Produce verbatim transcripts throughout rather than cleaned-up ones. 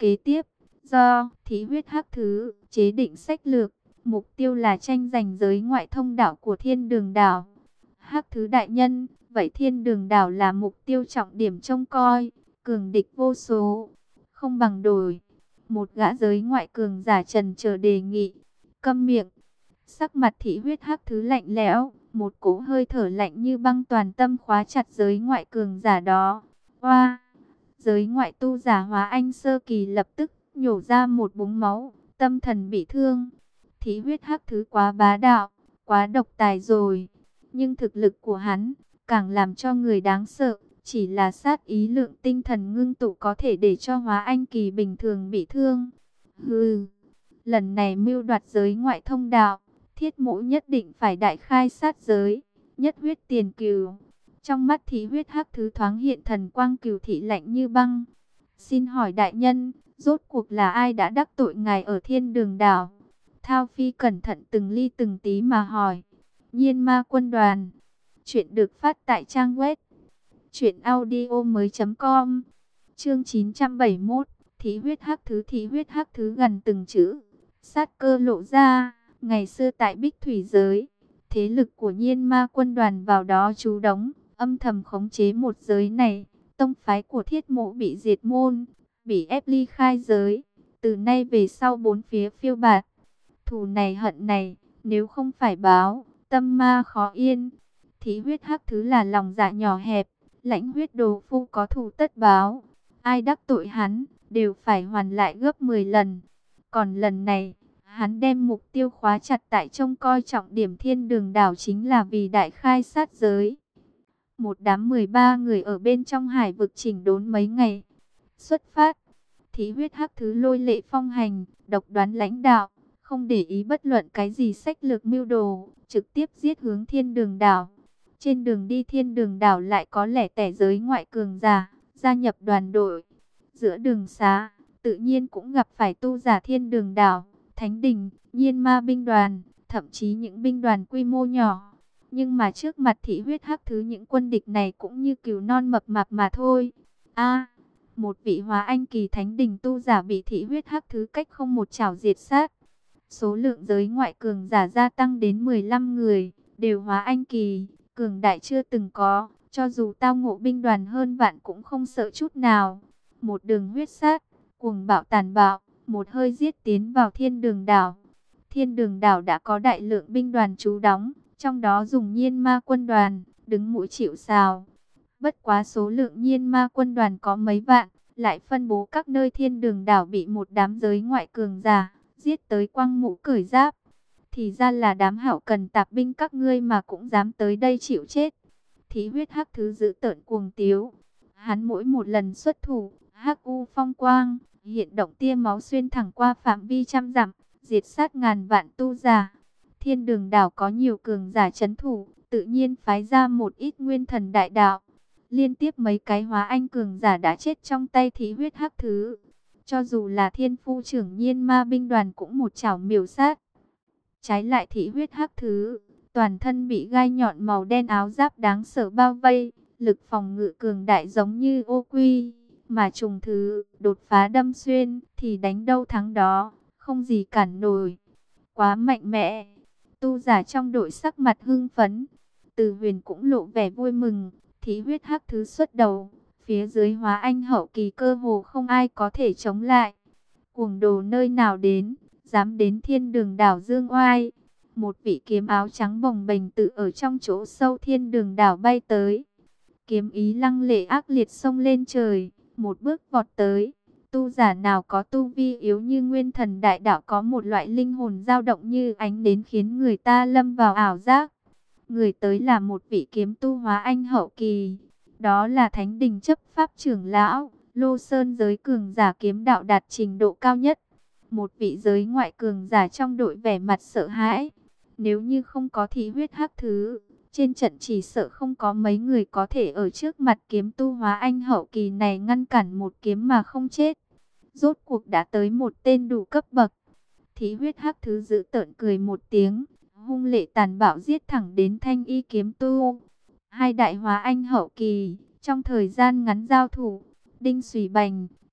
Kế tiếp, do Thí Huyết Hắc Thứ chế định sách lược, mục tiêu là tranh giành giới ngoại thông đạo của Thiên Đường Đảo. Hắc Thứ đại nhân, vậy Thiên Đường Đảo là mục tiêu trọng điểm trông coi, cường địch vô số, không bằng đổi. Một gã giới ngoại cường giả trần chờ đề nghị. Câm miệng. Sắc mặt Thí Huyết Hắc Thứ lạnh lẽo, một cỗ hơi thở lạnh như băng toàn tâm khóa chặt giới ngoại cường giả đó. Oa! Giới ngoại tu giả Hóa Anh sơ kỳ lập tức nhổ ra một búng máu, tâm thần bị thương. Thí Huyết Hắc Thứ quá bá đạo, quá độc tài rồi. Nhưng thực lực của hắn càng làm cho người đáng sợ. Chỉ là sát ý lượng tinh thần ngưng tụ có thể để cho Hóa Anh kỳ bình thường bị thương. Hừ, lần này mưu đoạt giới ngoại thông đạo, Thiết Mỗ nhất định phải đại khai sát giới, nhất huyết tiền cừu. Trong mắt Thí Huyết Hắc Thứ thoáng hiện thần quang cừu thị lạnh như băng. Xin hỏi đại nhân, rốt cuộc là ai đã đắc tội ngài ở Thiên Đường Đảo? Thao Phi cẩn thận từng ly từng tí mà hỏi. Nhiên Ma Quân Đoàn. Chuyện được phát tại trang web truyện audio mới.com. Chương chín trăm bảy mươi mốt. Thí Huyết Hắc Thứ. Thí Huyết Hắc Thứ gần từng chữ, sát cơ lộ ra. Ngày xưa tại Bích Thủy giới, thế lực của Nhiên Ma Quân Đoàn vào đó trú đóng, âm thầm khống chế một giới này. Tông phái của Thiết Mộ bị diệt môn, bị ép ly khai giới. Từ nay về sau bốn phía phiêu bạt. Thù này hận này, nếu không phải báo, tâm ma khó yên. Thí Huyết Hắc Thứ là lòng dạ nhỏ hẹp, lãnh huyết đồ phu có thù tất báo. Ai đắc tội hắn, đều phải hoàn lại gấp mười lần. Còn lần này, hắn đem mục tiêu khóa chặt tại trông coi trọng điểm Thiên Đường Đảo chính là vì đại khai sát giới. Một đám mười ba người ở bên trong hải vực chỉnh đốn mấy ngày. Xuất phát, Thí Huyết Hắc Thứ lôi lệ phong hành, độc đoán lãnh đạo, không để ý bất luận cái gì sách lược mưu đồ, trực tiếp giết hướng Thiên Đường Đảo. Trên đường đi Thiên Đường Đảo lại có lẻ tẻ giới ngoại cường giả, gia nhập đoàn đội. Giữa đường xá, tự nhiên cũng gặp phải tu giả Thiên Đường Đảo, Thánh Đình, Nhiên Ma binh đoàn, thậm chí những binh đoàn quy mô nhỏ. Nhưng mà trước mặt Thí Huyết Hắc Thứ những quân địch này cũng như cừu non mập mạp mà thôi. A, một vị Hóa Anh kỳ Thánh Đình tu giả bị Thí Huyết Hắc Thứ cách không một chảo diệt sát. Số lượng giới ngoại cường giả gia tăng đến mười lăm người, đều Hóa Anh kỳ, cường đại chưa từng có, cho dù tao ngộ binh đoàn hơn vạn cũng không sợ chút nào. Một đường huyết sát, cuồng bạo tàn bạo, một hơi giết tiến vào Thiên Đường Đảo. Thiên Đường Đảo đã có đại lượng binh đoàn trú đóng, trong đó dùng Nhiên Ma Quân Đoàn, đứng mũi chịu sào. Bất quá số lượng Nhiên Ma Quân Đoàn có mấy vạn, lại phân bố các nơi Thiên Đường Đảo bị một đám giới ngoại cường giả giết tới quăng mũ cởi giáp. Thì ra là đám hảo cần tạp binh các ngươi mà cũng dám tới đây chịu chết. Thí Huyết Hắc Thứ giữ tợn cuồng tiếu. Hắn mỗi một lần xuất thủ, hắc u phong quang, hiện động tia máu xuyên thẳng qua phạm vi trăm dặm, diệt sát ngàn vạn tu giả. Thiên Đường Đảo có nhiều cường giả trấn thủ, tự nhiên phái ra một ít nguyên thần đại đạo. Liên tiếp mấy cái Hóa Anh cường giả đã chết trong tay Thí Huyết Hắc Thứ. Cho dù là Thiên Phu trưởng Nhiên Ma binh đoàn cũng một chảo miểu sát. Trái lại Thí Huyết Hắc Thứ, toàn thân bị gai nhọn màu đen áo giáp đáng sợ bao vây, lực phòng ngự cường đại giống như ô quy, mà trùng thứ đột phá đâm xuyên thì đánh đâu thắng đó, không gì cản nổi. Quá mạnh mẽ. Tu giả trong đội sắc mặt hưng phấn, Từ Huyền cũng lộ vẻ vui mừng. Thí Huyết Hắc Thứ xuất đầu, phía dưới Hóa Anh hậu kỳ cơ hồ không ai có thể chống lại. Cuồng đồ nơi nào đến, dám đến Thiên Đường Đảo dương oai. Một vị kiếm áo trắng bồng bềnh tự ở trong chỗ sâu Thiên Đường Đảo bay tới. Kiếm ý lăng lệ ác liệt xông lên trời, một bước vọt tới. Tu giả nào có tu vi yếu như nguyên thần đại đạo có một loại linh hồn dao động như ánh đến khiến người ta lâm vào ảo giác. Người tới là một vị kiếm tu Hóa Anh hậu kỳ, đó là Thánh Đình chấp pháp trưởng lão, Lô Sơn giới cường giả kiếm đạo đạt trình độ cao nhất. Một vị giới ngoại cường giả trong đội vẻ mặt sợ hãi. Nếu như không có Thí Huyết Hắc Thứ, trên trận chỉ sợ không có mấy người có thể ở trước mặt kiếm tu Hóa Anh hậu kỳ này ngăn cản một kiếm mà không chết. Rốt cuộc đã tới một tên đủ cấp bậc. Thí Huyết Hắc Thứ giữ tợn cười một tiếng, hung lệ tàn bạo giết thẳng đến Thanh Y kiếm tu. Hai đại Hóa Anh hậu kỳ, trong thời gian ngắn giao thủ, đinh xùy bành,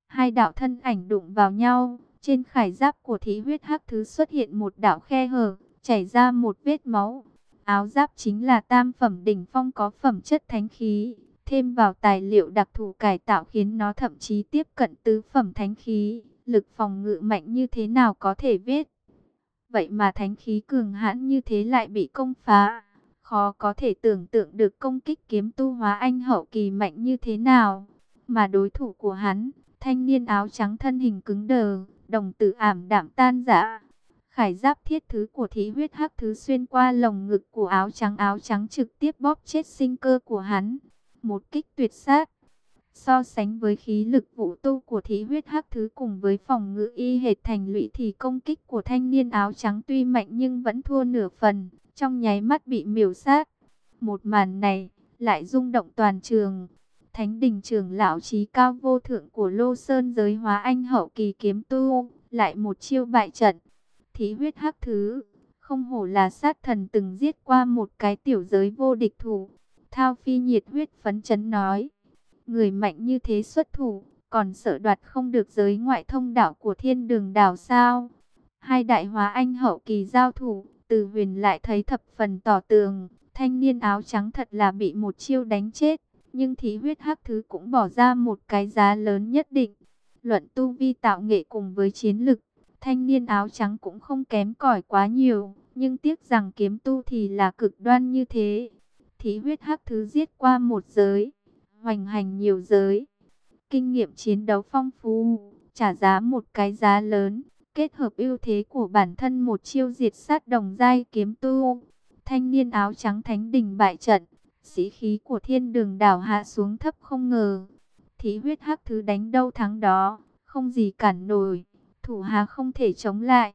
Hai đạo thân ảnh đụng vào nhau, trên khải giáp của Thị Huyết Hắc Thứ xuất hiện một đạo khe hở, chảy ra một vết máu. Áo giáp chính là tam phẩm đỉnh phong có phẩm chất thánh khí, thêm vào tài liệu đặc thù cải tạo khiến nó thậm chí tiếp cận tứ phẩm thánh khí, lực phòng ngự mạnh như thế nào có thể biết. Vậy mà thánh khí cường hãn như thế lại bị công phá, khó có thể tưởng tượng được công kích kiếm tu hóa anh hậu kỳ mạnh như thế nào. Mà đối thủ của hắn, thanh niên áo trắng thân hình cứng đờ, đồng tử ảm đạm tan rã. Khải giáp thiết thứ của Thị Huyết Hắc Thứ xuyên qua lồng ngực của áo trắng, áo trắng trực tiếp bóp chết sinh cơ của hắn. Một kích tuyệt sát. So sánh với khí lực vũ tu của Thị Huyết Hắc Thứ cùng với phòng ngự y hệt thành lũy thì công kích của thanh niên áo trắng tuy mạnh nhưng vẫn thua nửa phần, trong nháy mắt bị miểu sát. Một màn này lại rung động toàn trường. Thánh đình trưởng lão trí cao vô thượng của Lô Sơn giới hóa anh hậu kỳ kiếm tu, lại một chiêu bại trận. Thị Huyết Hắc Thứ, không hổ là sát thần từng giết qua một cái tiểu giới vô địch thủ. Thao Phi nhiệt huyết phấn chấn nói, người mạnh như thế xuất thủ, còn sợ đoạt không được giới ngoại thông đạo của Thiên Đường Đảo sao? Hai đại hóa anh hậu kỳ giao thủ, Từ Huyền lại thấy thập phần tỏ tường, thanh niên áo trắng thật là bị một chiêu đánh chết, nhưng Thị Huyết Hắc Thứ cũng bỏ ra một cái giá lớn nhất định. Luận tu vi tạo nghệ cùng với chiến lực, thanh niên áo trắng cũng không kém cỏi quá nhiều, nhưng tiếc rằng kiếm tu thì là cực đoan như thế. Thị Huyết Hắc Thứ giết qua một giới, hoành hành nhiều giới, kinh nghiệm chiến đấu phong phú, trả giá một cái giá lớn, kết hợp ưu thế của bản thân một chiêu diệt sát đồng giai kiếm tu. Thanh niên áo trắng thánh đình bại trận, sĩ khí của Thiên Đường Đảo hạ xuống thấp không ngờ. Thị Huyết Hắc Thứ đánh đâu thắng đó, không gì cản nổi, thủ hạ không thể chống lại.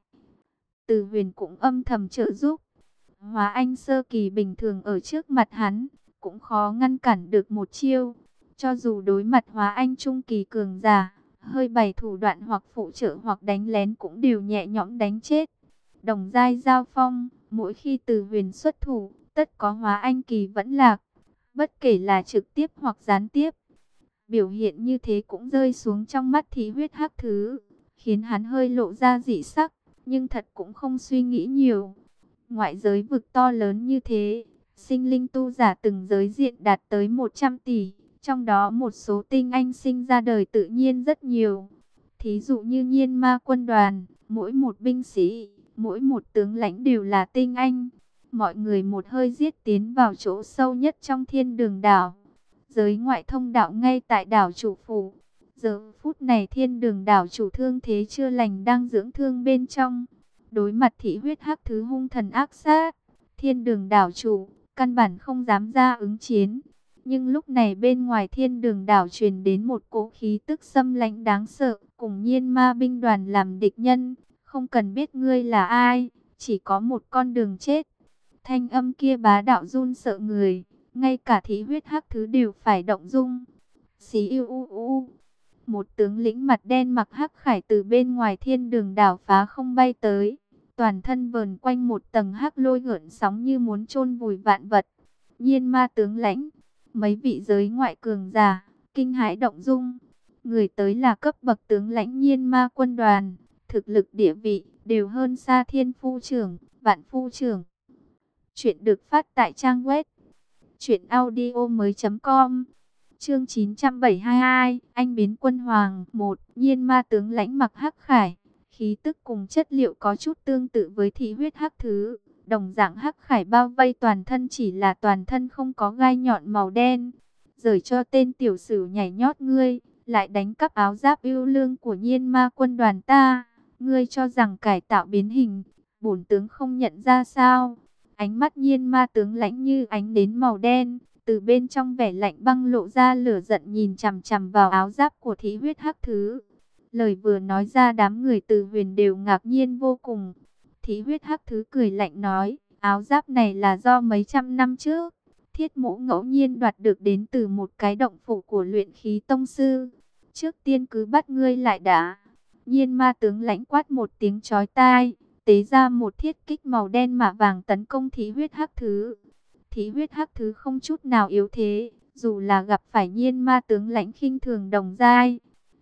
Từ Huyền cũng âm thầm trợ giúp. Hóa anh sơ kỳ bình thường ở trước mặt hắn, cũng khó ngăn cản được một chiêu. Cho dù đối mặt hóa anh trung kỳ cường giả, hơi bày thủ đoạn hoặc phụ trợ hoặc đánh lén cũng đều nhẹ nhõm đánh chết. Đồng giai giao phong, mỗi khi Từ Huyền xuất thủ, tất có hóa anh kỳ vẫn lạc, bất kể là trực tiếp hoặc gián tiếp. Biểu hiện như thế cũng rơi xuống trong mắt Thị Huyết Hắc Thứ, khiến hắn hơi lộ ra dị sắc, nhưng thật cũng không suy nghĩ nhiều. Ngoại giới vực to lớn như thế, sinh linh tu giả từng giới diện đạt tới một trăm tỷ, trong đó một số tinh anh sinh ra đời tự nhiên rất nhiều. Thí dụ như Nhiên Ma quân đoàn, mỗi một binh sĩ, mỗi một tướng lãnh đều là tinh anh. Mọi người một hơi giết tiến vào chỗ sâu nhất trong Thiên Đường Đảo. Giới ngoại thông đạo ngay tại đảo chủ phủ. Giờ phút này Thiên Đường Đảo chủ thương thế chưa lành đang dưỡng thương bên trong. Đối mặt Thị Huyết Hắc Thứ hung thần ác sát, Thiên Đường Đảo chủ căn bản không dám ra ứng chiến. Nhưng lúc này bên ngoài Thiên Đường Đảo truyền đến một cỗ khí tức xâm lãnh đáng sợ, cùng Nhiên Ma binh đoàn làm địch nhân, không cần biết ngươi là ai, chỉ có một con đường chết. Thanh âm kia bá đạo run sợ người, ngay cả Thị Huyết Hắc Thứ đều phải động dung. Xí u u u. Một tướng lĩnh mặt đen mặc hắc khải từ bên ngoài Thiên Đường Đảo phá không bay tới, toàn thân vờn quanh một tầng hắc lôi gợn sóng như muốn chôn vùi vạn vật. Nhiên Ma tướng lãnh, mấy vị giới ngoại cường giả kinh hãi động dung. Người tới là cấp bậc tướng lãnh Nhiên Ma quân đoàn, thực lực địa vị đều hơn xa Thiên Phu trưởng, Vạn Phu trưởng. Chuyện được phát tại trang web truyện audio mới.com. Chương chín trăm bảy mươi hai, anh biến quân hoàng. Một, Nhiên Ma tướng lãnh mặc hắc khải, khí tức cùng chất liệu có chút tương tự với Thị Huyết Hắc Thứ. Đồng dạng hắc khải bao vây toàn thân, chỉ là toàn thân không có gai nhọn màu đen. Rời cho tên tiểu sử nhảy nhót ngươi, lại đánh cắp áo giáp yêu lương của Nhiên Ma quân đoàn ta. Ngươi cho rằng cải tạo biến hình, bổn tướng không nhận ra sao? Ánh mắt Nhiên Ma tướng lãnh như ánh nến màu đen, từ bên trong vẻ lạnh băng lộ ra lửa giận, nhìn chằm chằm vào áo giáp của Thị Huyết Hắc Thứ. Lời vừa nói ra đám người Từ Huyền đều ngạc nhiên vô cùng. Thị Huyết Hắc Thứ cười lạnh nói, áo giáp này là do mấy trăm năm trước Thiết Mỗ ngẫu nhiên đoạt được đến từ một cái động phủ của luyện khí tông sư. Trước tiên cứ bắt ngươi lại đã. Nhiên Ma tướng lãnh quát một tiếng chói tai, tế ra một thiết kích màu đen mạ vàng tấn công Thị Huyết Hắc Thứ. Thị Huyết Hắc Thứ không chút nào yếu thế, dù là gặp phải Nhiên Ma tướng lãnh khinh thường đồng giai,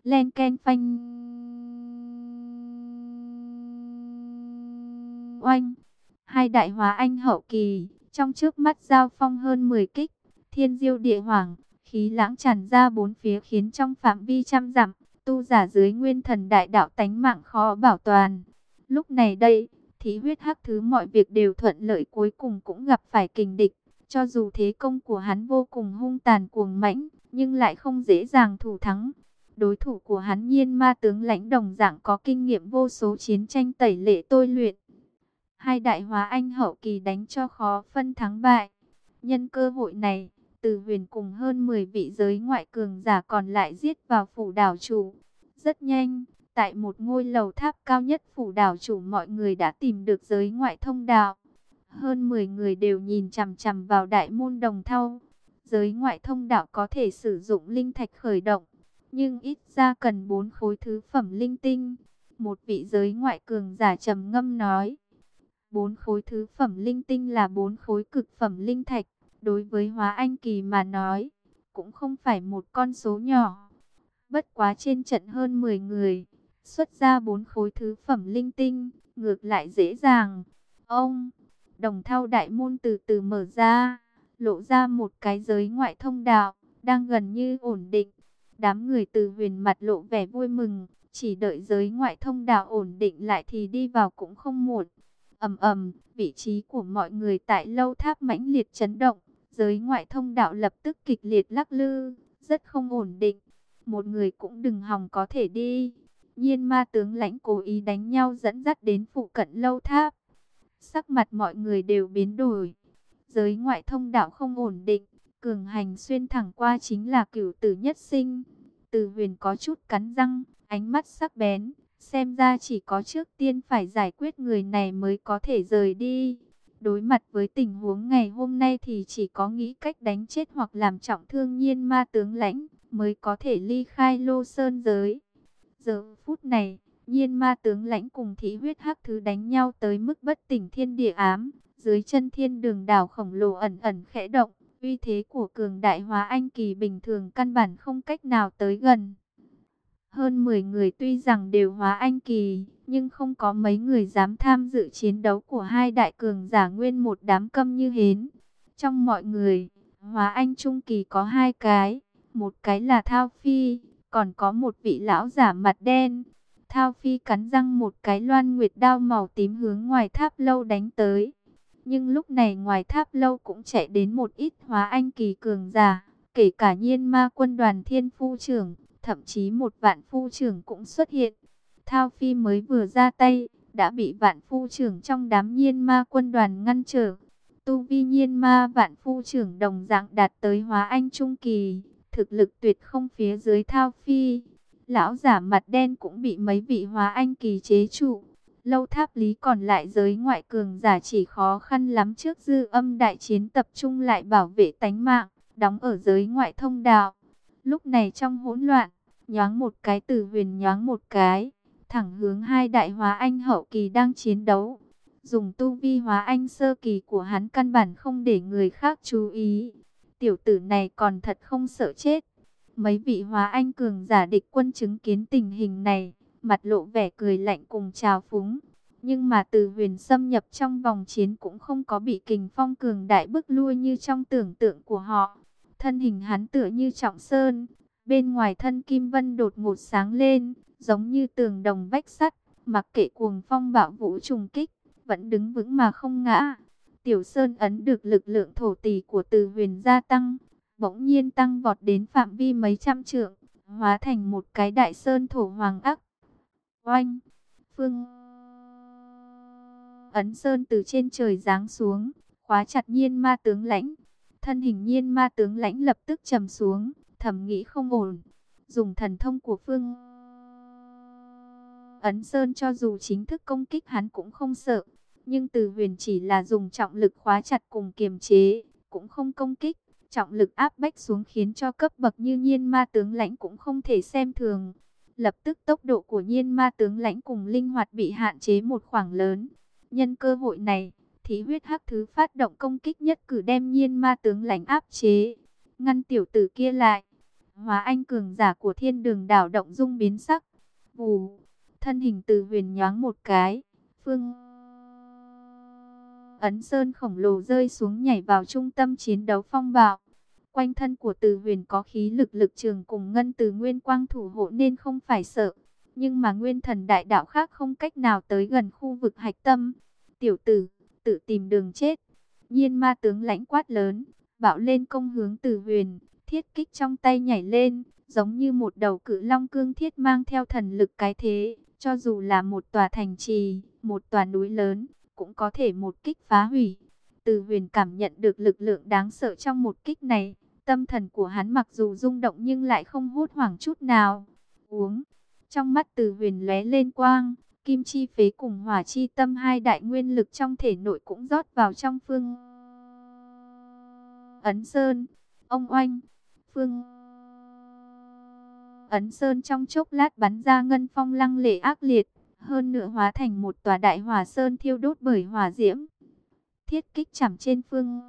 len ken phanh. Oanh, hai đại hóa anh hậu kỳ, trong trước mắt giao phong hơn mười kích, thiên diêu địa hoảng, khí lãng tràn ra bốn phía khiến trong phạm vi trăm dặm, tu giả dưới nguyên thần đại đạo tánh mạng khó bảo toàn. Lúc này đây, Thí Huyết Hắc Thứ mọi việc đều thuận lợi, cuối cùng cũng gặp phải kình địch. Cho dù thế công của hắn vô cùng hung tàn cuồng mãnh, nhưng lại không dễ dàng thủ thắng. Đối thủ của hắn Nhiên Ma tướng lãnh đồng dạng có kinh nghiệm vô số chiến tranh tẩy lệ tôi luyện. Hai đại hóa anh hậu kỳ đánh cho khó phân thắng bại. Nhân cơ hội này, Từ Huyền cùng hơn mười vị giới ngoại cường giả còn lại giết vào phủ đảo chủ. Rất nhanh, tại một ngôi lầu tháp cao nhất phủ đảo chủ, mọi người đã tìm được giới ngoại thông đạo. Hơn mười người đều nhìn chằm chằm vào đại môn Đồng Thau. Giới ngoại thông đạo có thể sử dụng linh thạch khởi động, nhưng ít ra cần bốn khối thứ phẩm linh tinh. Một vị giới ngoại cường giả trầm ngâm nói, bốn khối thứ phẩm linh tinh là bốn khối cực phẩm linh thạch. Đối với hóa anh kỳ mà nói, cũng không phải một con số nhỏ. Bất quá trên trận hơn mười người, xuất ra bốn khối thứ phẩm linh tinh, ngược lại dễ dàng. Ông, Đồng Thau đại môn từ từ mở ra, lộ ra một cái giới ngoại thông đạo, đang gần như ổn định. Đám người Từ Huyền mặt lộ vẻ vui mừng, chỉ đợi giới ngoại thông đạo ổn định lại thì đi vào cũng không muộn. Ầm ầm, vị trí của mọi người tại lâu tháp mãnh liệt chấn động, giới ngoại thông đạo lập tức kịch liệt lắc lư, rất không ổn định. Một người cũng đừng hòng có thể đi. Nhiên Ma tướng lãnh cố ý đánh nhau dẫn dắt đến phụ cận lâu tháp. Sắc mặt mọi người đều biến đổi. Giới ngoại thông đạo không ổn định, cường hành xuyên thẳng qua chính là cửu tử nhất sinh. Từ Huyền có chút cắn răng, ánh mắt sắc bén. Xem ra chỉ có trước tiên phải giải quyết người này mới có thể rời đi. Đối mặt với tình huống ngày hôm nay thì chỉ có nghĩ cách đánh chết hoặc làm trọng thương Nhiên Ma tướng lãnh mới có thể ly khai Lô Sơn giới. Giờ phút này, Nhiên Ma tướng lãnh cùng Thí Huyết Hắc Thứ đánh nhau tới mức bất tỉnh thiên địa ám. Dưới chân thiên đường đảo khổng lồ ẩn ẩn khẽ động, uy thế của cường đại hóa anh kỳ bình thường căn bản không cách nào tới gần. Hơn mười người tuy rằng đều hóa anh kỳ, nhưng không có mấy người dám tham dự chiến đấu của hai đại cường giả, nguyên một đám câm như hến. Trong mọi người, hóa anh trung kỳ có hai cái, một cái là Thao Phi, còn có một vị lão giả mặt đen. Thao Phi cắn răng một cái loan nguyệt đao màu tím hướng ngoài tháp lâu đánh tới. Nhưng lúc này ngoài tháp lâu cũng chạy đến một ít hóa anh kỳ cường giả, kể cả Nhiên Ma quân đoàn thiên phu trưởng, thậm chí một vạn phu trưởng cũng xuất hiện. Thao Phi mới vừa ra tay, đã bị vạn phu trưởng trong đám Nhiên Ma quân đoàn ngăn trở. Tu vi Nhiên Ma vạn phu trưởng đồng dạng đạt tới hóa anh trung kỳ, thực lực tuyệt không phía dưới Thao Phi. Lão giả mặt đen cũng bị mấy vị hóa anh kỳ chế trụ. Lâu tháp lý còn lại giới ngoại cường giả chỉ khó khăn lắm trước dư âm đại chiến tập trung lại bảo vệ tánh mạng, đóng ở giới ngoại thông đạo. Lúc này trong hỗn loạn, nhoáng một cái Từ Huyền nhoáng một cái, thẳng hướng hai đại hóa anh hậu kỳ đang chiến đấu. Dùng tu vi hóa anh sơ kỳ của hắn căn bản không để người khác chú ý. Tiểu tử này còn thật không sợ chết. Mấy vị hóa anh cường giả địch quân chứng kiến tình hình này, mặt lộ vẻ cười lạnh cùng trào phúng. Nhưng mà Từ Huyền xâm nhập trong vòng chiến cũng không có bị kình phong cường đại bức lui như trong tưởng tượng của họ. Thân hình hắn tựa như trọng sơn, bên ngoài thân kim vân đột ngột sáng lên, giống như tường đồng vách sắt, mặc kệ cuồng phong bão vũ trùng kích, vẫn đứng vững mà không ngã. Tiểu Sơn ấn được lực lượng thổ tỷ của Từ Huyền gia tăng, bỗng nhiên tăng vọt đến phạm vi mấy trăm trượng, hóa thành một cái đại sơn thổ hoàng ác. Oanh! Phương ấn sơn từ trên trời giáng xuống, khóa chặt Nhiên Ma tướng lãnh. Thân hình Nhiên Ma tướng lãnh lập tức trầm xuống, thầm nghĩ không ổn. Dùng thần thông của Phương ấn sơn, cho dù chính thức công kích hắn cũng không sợ. Nhưng Từ Huyền chỉ là dùng trọng lực khóa chặt cùng kiềm chế, cũng không công kích. Trọng lực áp bách xuống khiến cho cấp bậc như Nhiên Ma tướng lãnh cũng không thể xem thường. Lập tức tốc độ của Nhiên Ma tướng lãnh cùng linh hoạt bị hạn chế một khoảng lớn. Nhân cơ hội này, Thí Huyết Hắc Thứ phát động công kích nhất cử đem Nhiên Ma tướng lãnh áp chế, ngăn tiểu tử kia lại. Hóa Anh cường giả của Thiên Đường Đảo động dung biến sắc. Vù, thân hình Từ Huyền nhoáng một cái, Phương Ấn Sơn khổng lồ rơi xuống nhảy vào trung tâm chiến đấu phong bạo. Quanh thân của Từ Huyền có khí lực lực trường cùng ngân từ nguyên quang thủ hộ nên không phải sợ. Nhưng mà nguyên thần đại đạo khác không cách nào tới gần khu vực hạch tâm. Tiểu tử, tự tìm đường chết. Nhiên ma tướng lãnh quát lớn, bạo lên công hướng Từ Huyền, thiết kích trong tay nhảy lên, giống như một đầu cự long cương thiết mang theo thần lực cái thế. Cho dù là một tòa thành trì, một tòa núi lớn, cũng có thể một kích phá hủy. Từ Huyền cảm nhận được lực lượng đáng sợ trong một kích này. Tâm thần của hắn mặc dù rung động nhưng lại không hốt hoảng chút nào. Uống. Trong mắt Từ Huyền lóe lên quang, kim chi phế cùng hỏa chi tâm hai đại nguyên lực trong thể nội cũng rót vào trong Phương Ấn Sơn. Ông oanh, Phương Ấn Sơn trong chốc lát bắn ra ngân phong lăng lệ ác liệt, hơn nữa hóa thành một tòa đại hỏa sơn thiêu đốt bởi hỏa diễm. Thiết kích chạm trên Phương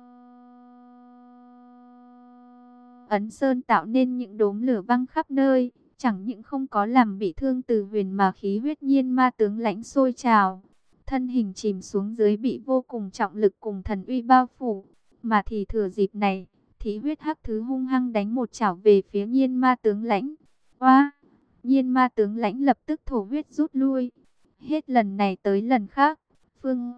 Ấn Sơn tạo nên những đốm lửa văng khắp nơi, chẳng những không có làm bị thương Từ Huyền mà khí huyết nhiên ma tướng lãnh sôi trào. Thân hình chìm xuống dưới bị vô cùng trọng lực cùng thần uy bao phủ, mà thì thừa dịp này, Thí huyết hắc thứ hung hăng đánh một chảo về phía nhiên ma tướng lãnh. Oa! Nhiên ma tướng lãnh lập tức thổ huyết rút lui. Hết lần này tới lần khác, Phương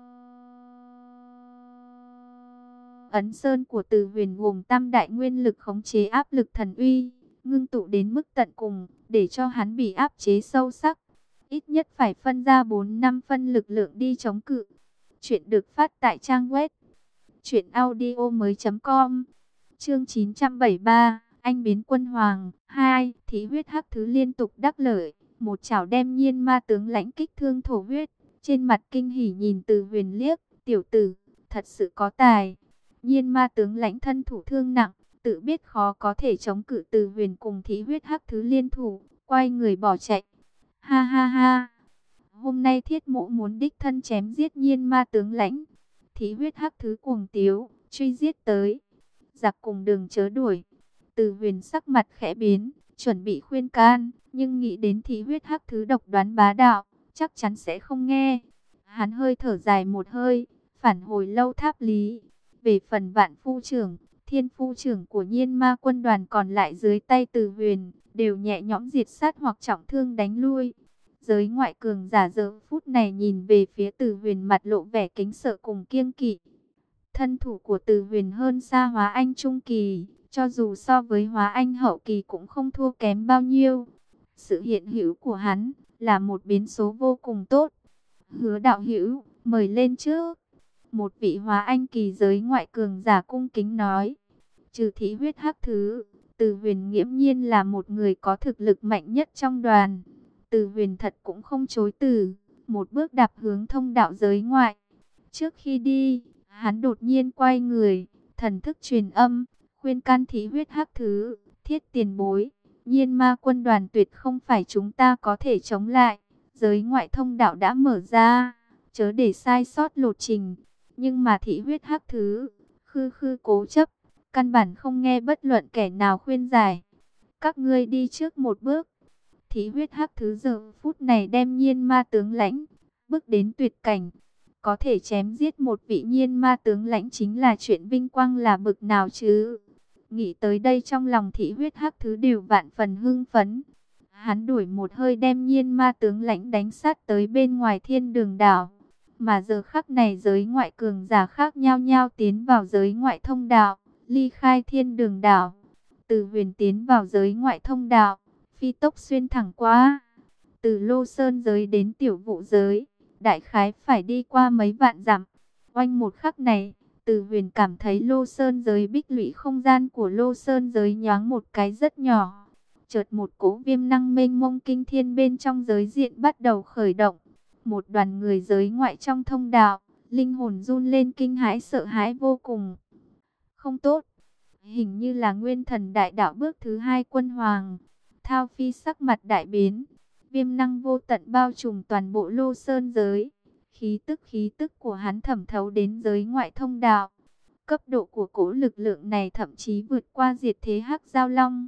Ấn Sơn của Từ Huyền gồm tam đại nguyên lực khống chế áp lực thần uy, ngưng tụ đến mức tận cùng, để cho hắn bị áp chế sâu sắc. Ít nhất phải phân ra bốn năm phân lực lượng đi chống cự. Chuyện được phát tại trang web truyện audio mới chấm com. Chương chín trăm bảy mươi ba, anh biến quân hoàng. Hai, Thí huyết hắc thứ liên tục đắc lợi, một chảo đem nhiên ma tướng lãnh kích thương thổ huyết. Trên mặt kinh hỉ nhìn Từ Huyền liếc, tiểu tử, thật sự có tài. Nhiên ma tướng lãnh thân thủ thương nặng, tự biết khó có thể chống cự Từ Huyền cùng Thí huyết hắc thứ liên thủ, quay người bỏ chạy. Ha ha ha, hôm nay Thiết Mộ muốn đích thân chém giết nhiên ma tướng lãnh. Thí huyết hắc thứ cuồng tiếu, truy giết tới. Giặc cùng đường chớ đuổi. Từ Huyền sắc mặt khẽ biến, chuẩn bị khuyên can, nhưng nghĩ đến Thí huyết hắc thứ độc đoán bá đạo, chắc chắn sẽ không nghe. Hắn hơi thở dài một hơi, phản hồi Lâu Tháp Lý. Về phần Vạn Phu trưởng, Thiên Phu trưởng của Nhiên Ma quân đoàn còn lại dưới tay Từ Huyền, đều nhẹ nhõm diệt sát hoặc trọng thương đánh lui. Giới ngoại cường giả giờ phút này nhìn về phía Từ Huyền mặt lộ vẻ kính sợ cùng kiêng kỵ. Thân thủ của Từ Huyền hơn xa Hóa Anh trung kỳ, cho dù so với Hóa Anh hậu kỳ cũng không thua kém bao nhiêu. Sự hiện hữu của hắn là một biến số vô cùng tốt. Hứa đạo hữu, mời lên trước. Một vị Hóa Anh kỳ giới ngoại cường giả cung kính nói. Trừ Thí huyết hắc thứ, Từ Huyền nghiễm nhiên là một người có thực lực mạnh nhất trong đoàn. Từ Huyền thật cũng không chối từ, một bước đạp hướng thông đạo giới ngoại. Trước khi đi, hắn đột nhiên quay người, thần thức truyền âm, khuyên can Thí huyết hắc thứ, Thiết tiền bối, Nhiên Ma quân đoàn tuyệt không phải chúng ta có thể chống lại. Giới ngoại thông đạo đã mở ra, chớ để sai sót lộ trình. Nhưng mà Thí huyết hắc thứ, khư khư cố chấp, căn bản không nghe bất luận kẻ nào khuyên giải. Các ngươi đi trước một bước. Thí huyết hắc thứ giờ phút này đem nhiên ma tướng lãnh bước đến tuyệt cảnh. Có thể chém giết một vị nhiên ma tướng lãnh chính là chuyện vinh quang là bực nào chứ. Nghĩ tới đây trong lòng Thí huyết hắc thứ đều vạn phần hưng phấn. Hắn đuổi một hơi đem nhiên ma tướng lãnh đánh sát tới bên ngoài Thiên Đường đảo. Mà giờ khắc này giới ngoại cường giả khác nhau nhau tiến vào giới ngoại thông đạo, ly khai Thiên Đường đảo. Từ Huyền tiến vào giới ngoại thông đạo, phi tốc xuyên thẳng qua. Từ Lô Sơn giới đến Tiểu Vụ giới, đại khái phải đi qua mấy vạn dặm. Oanh một khắc này, Từ Huyền cảm thấy Lô Sơn giới bích lũy không gian của Lô Sơn giới nhoáng một cái rất nhỏ. Chợt một cỗ viêm năng mênh mông kinh thiên bên trong giới diện bắt đầu khởi động. Một đoàn người giới ngoại trong thông đạo, linh hồn run lên kinh hãi sợ hãi vô cùng. Không tốt, hình như là nguyên thần đại đạo bước thứ hai quân hoàng. Thao Phi sắc mặt đại biến, viêm năng vô tận bao trùm toàn bộ Lô Sơn giới. Khí tức khí tức của hắn thẩm thấu đến giới ngoại thông đạo. Cấp độ của cỗ lực lượng này thậm chí vượt qua diệt thế hắc giao long.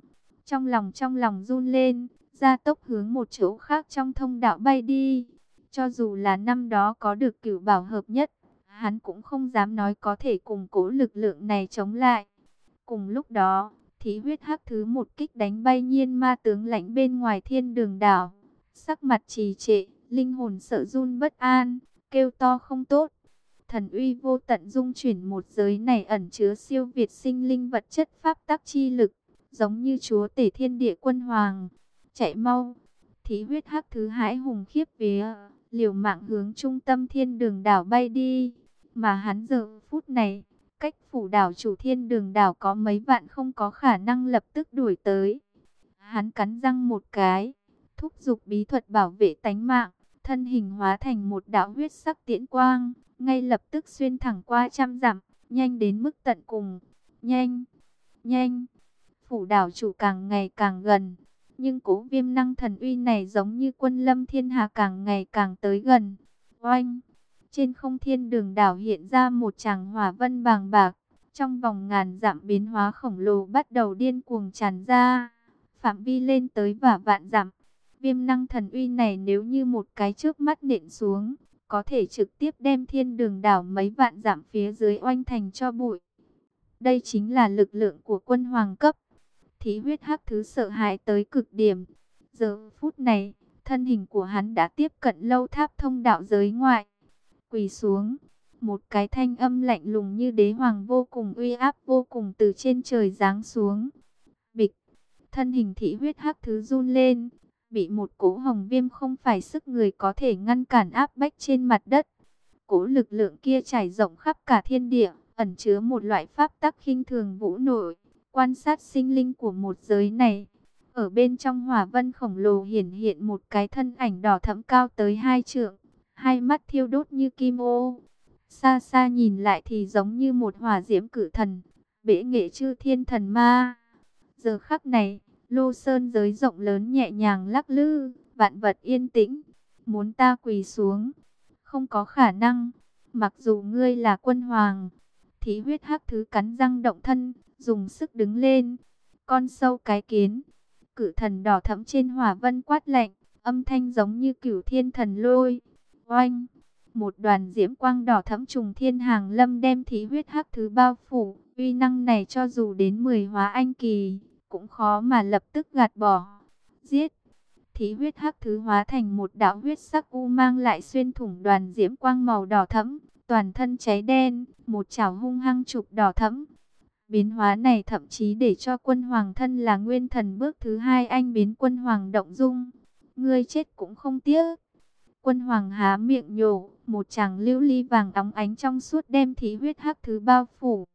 Trong lòng trong lòng run lên, gia tốc hướng một chỗ khác trong thông đạo bay đi. Cho dù là năm đó có được cửu bảo hợp nhất, hắn cũng không dám nói có thể củng cố lực lượng này chống lại. Cùng lúc đó, Thí Huyết Hắc Thứ một kích đánh bay Nhiên Ma tướng lãnh bên ngoài Thiên Đường đảo. Sắc mặt trì trệ, linh hồn sợ run bất an, kêu to không tốt. Thần uy vô tận dung chuyển một giới này ẩn chứa siêu việt sinh linh vật chất pháp tắc chi lực, giống như chúa tể thiên địa quân hoàng. Chạy mau! Thí Huyết Hắc Thứ hãi hùng khiếp vía, liều mạng hướng trung tâm Thiên Đường đảo bay đi. Mà hắn giờ phút này, cách phủ đảo chủ Thiên Đường đảo có mấy vạn không có khả năng lập tức đuổi tới. Hắn cắn răng một cái, thúc giục bí thuật bảo vệ tánh mạng, thân hình hóa thành một đạo huyết sắc tiễn quang, ngay lập tức xuyên thẳng qua trăm dặm, nhanh đến mức tận cùng. Nhanh, nhanh, phủ đảo chủ càng ngày càng gần, nhưng Cố Viêm năng thần uy này giống như quân lâm thiên hạ càng ngày càng tới gần. Oanh! Trên không Thiên Đường đảo hiện ra một tràng hỏa vân bàng bạc, trong vòng ngàn dặm biến hóa khổng lồ bắt đầu điên cuồng tràn ra, phạm vi lên tới và vạn dặm. Viêm năng thần uy này nếu như một cái chớp mắt nện xuống, có thể trực tiếp đem Thiên Đường đảo mấy vạn dặm phía dưới oanh thành cho bụi. Đây chính là lực lượng của quân hoàng cấp. Thí Huyết Hắc Thứ sợ hãi tới cực điểm. Giờ phút này, thân hình của hắn đã tiếp cận lâu tháp thông đạo giới ngoại. Quỳ xuống, một cái thanh âm lạnh lùng như đế hoàng vô cùng uy áp vô cùng từ trên trời giáng xuống. Bịch, thân hình Thí Huyết Hắc Thứ run lên, bị một cỗ hồng viêm không phải sức người có thể ngăn cản áp bách trên mặt đất. Cỗ lực lượng kia trải rộng khắp cả thiên địa, ẩn chứa một loại pháp tắc khinh thường vũ nội. Quan sát sinh linh của một giới này, ở bên trong hỏa vân khổng lồ hiển hiện một cái thân ảnh đỏ thẫm cao tới hai trượng, hai mắt thiêu đốt như kim ô. Xa xa nhìn lại thì giống như một hỏa diễm cử thần, bệ nghệ chư thiên thần ma. Giờ khắc này, Lô Sơn giới rộng lớn nhẹ nhàng lắc lư, vạn vật yên tĩnh. Muốn ta quỳ xuống? Không có khả năng, mặc dù ngươi là quân hoàng. Thí Huyết Hắc Thứ cắn răng động thân, dùng sức đứng lên. Con sâu cái kiến, cử thần đỏ thẫm trên hỏa vân quát lạnh, âm thanh giống như cửu thiên thần lôi. Oanh! Một đoàn diễm quang đỏ thẫm trùng thiên hàng lâm đem Thí Huyết Hắc Thứ bao phủ. Uy năng này cho dù đến mười hóa anh kỳ, cũng khó mà lập tức gạt bỏ. Giết! Thí Huyết Hắc Thứ hóa thành một đạo huyết sắc u mang lại xuyên thủng đoàn diễm quang màu đỏ thẫm, toàn thân cháy đen, một chảo hung hăng chụp đỏ thẫm. Biến hóa này thậm chí để cho quân hoàng thân là nguyên thần bước thứ hai anh biến quân hoàng động dung. Ngươi chết cũng không tiếc. Quân hoàng há miệng nhổ, một tràng lưu ly vàng óng ánh trong suốt đem Thí Huyết Hắc Thứ bao phủ.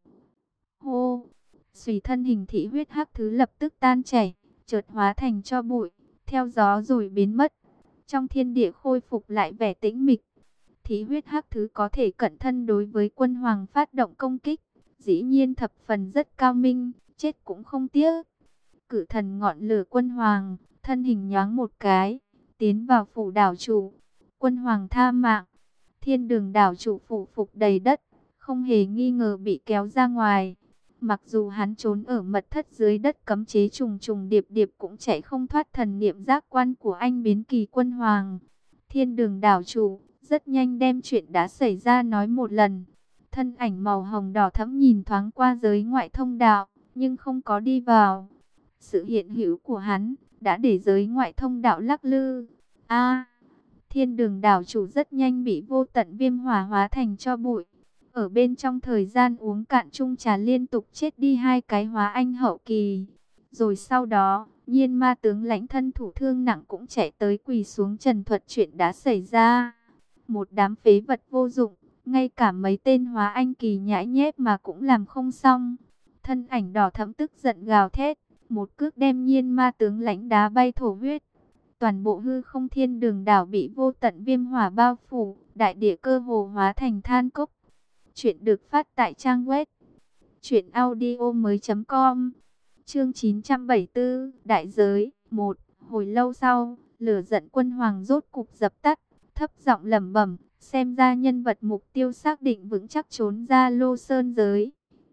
Hô! Xùy thân hình Thí Huyết Hắc Thứ lập tức tan chảy, chợt hóa thành cho bụi, theo gió rồi biến mất. Trong thiên địa khôi phục lại vẻ tĩnh mịch. Thí Huyết Hắc Thứ có thể cận thân đối với quân hoàng phát động công kích, dĩ nhiên thập phần rất cao minh, chết cũng không tiếc. Cử thần ngọn lửa quân hoàng, thân hình nhoáng một cái, tiến vào phủ đảo chủ. Quân hoàng tha mạng, Thiên Đường đảo chủ phủ phục đầy đất, không hề nghi ngờ bị kéo ra ngoài. Mặc dù hắn trốn ở mật thất dưới đất cấm chế trùng trùng điệp điệp cũng chạy không thoát thần niệm giác quan của anh biến kỳ quân hoàng. Thiên Đường đảo chủ rất nhanh đem chuyện đã xảy ra nói một lần. Thân ảnh màu hồng đỏ thẫm nhìn thoáng qua giới ngoại thông đạo, nhưng không có đi vào. Sự hiện hữu của hắn đã để giới ngoại thông đạo lắc lư. A, Thiên Đường đảo chủ rất nhanh bị vô tận viêm hỏa hóa thành cho bụi. Ở bên trong thời gian uống cạn chung trà liên tục chết đi hai cái hóa anh hậu kỳ. Rồi sau đó, Nhiên Ma tướng lãnh thân thủ thương nặng cũng chạy tới quỳ xuống trần thuật chuyện đã xảy ra. Một đám phế vật vô dụng, ngay cả mấy tên hóa anh kỳ nhãi nhép mà cũng làm không xong. Thân ảnh đỏ thẫm tức giận gào thét, một cước đem Nhiên Ma tướng lãnh đá bay thổ huyết. Toàn bộ hư không Thiên Đường đảo bị vô tận viêm hỏa bao phủ, đại địa cơ hồ hóa thành than cốc. Chuyện được phát tại trang web truyện audio mới chấm com. Chương chín trăm bảy mươi tư, Đại giới một. Hồi lâu sau, lửa giận quân hoàng rốt cục dập tắt, thấp giọng lẩm bẩm, xem ra nhân vật mục tiêu xác định vững chắc trốn ra Lô Sơn giới.